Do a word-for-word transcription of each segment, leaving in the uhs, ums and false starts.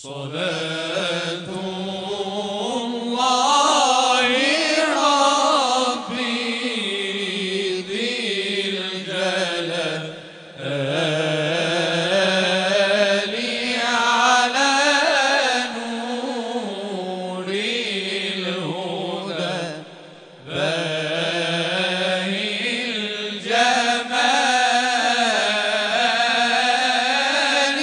صلاة الله ربي ذي الجلال على نور الهدى باهي الجمال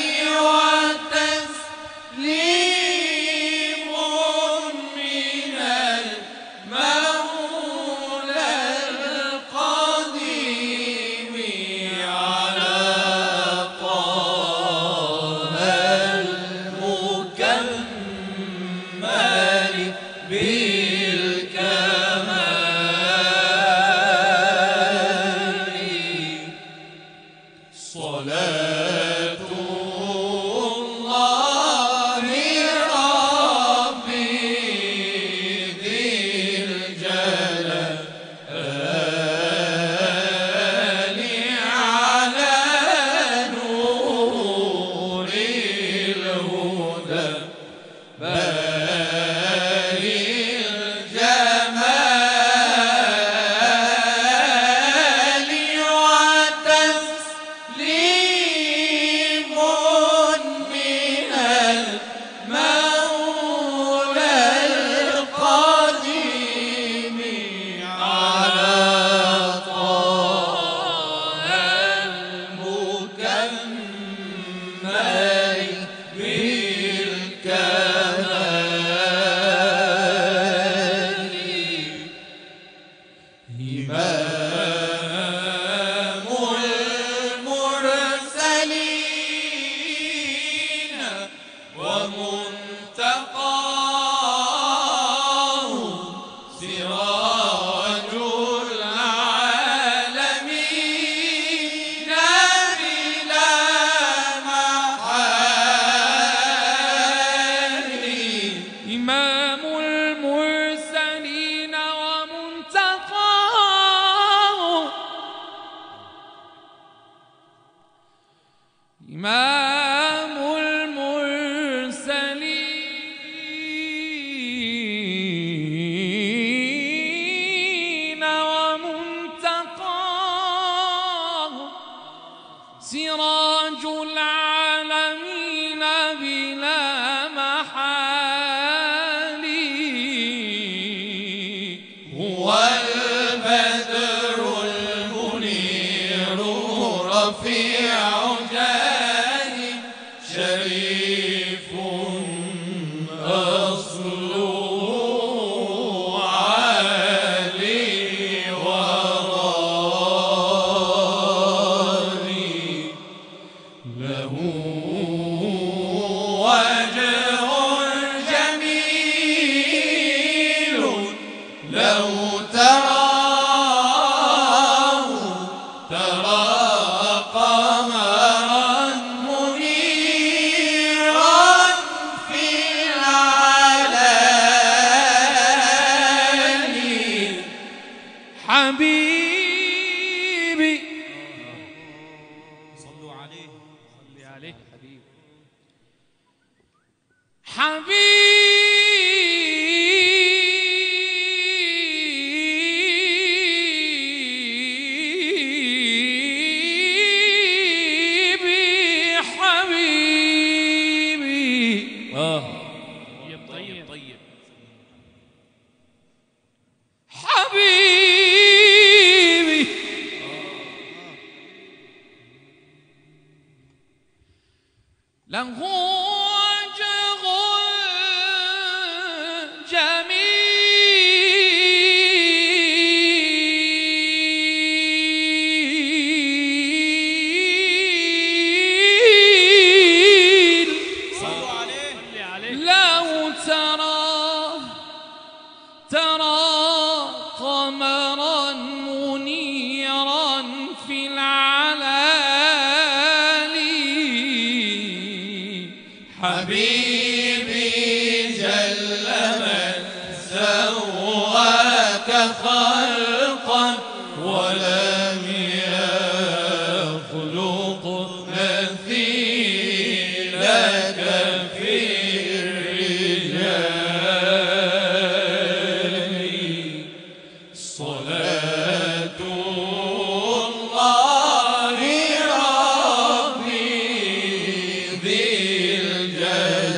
وتسليم من المولى القديم على طه المكمل بالكمال. صلاة الله ربي ذي الجلال على نور الهدى باهي الجمال وتسليم من المولى القديم على طه المكمل بالكمال. إمام المرسلين ومنتقاه سراج العالمين بلا محال. إمام المرسلين ومنتقاه إمام المرسلين ومنتقاه سراج العالمين بلا محال. هو البدر المنير رفيع جاه شريف أصله عالي وراني له وجه جميل لو تراه ترى قمرا منيرا في العلاني. حبيبي صلوا عليه صلي عليه حبيبي. حبيبي حبيبي آه طيب طيب حبيبي له وجه جميل. صلوا عليه صلي عليه. لو ترى ترى قمرا منيرا في العلالي. حبيبي جل من سواك خلقا ولم يخلق مثيلك في الحي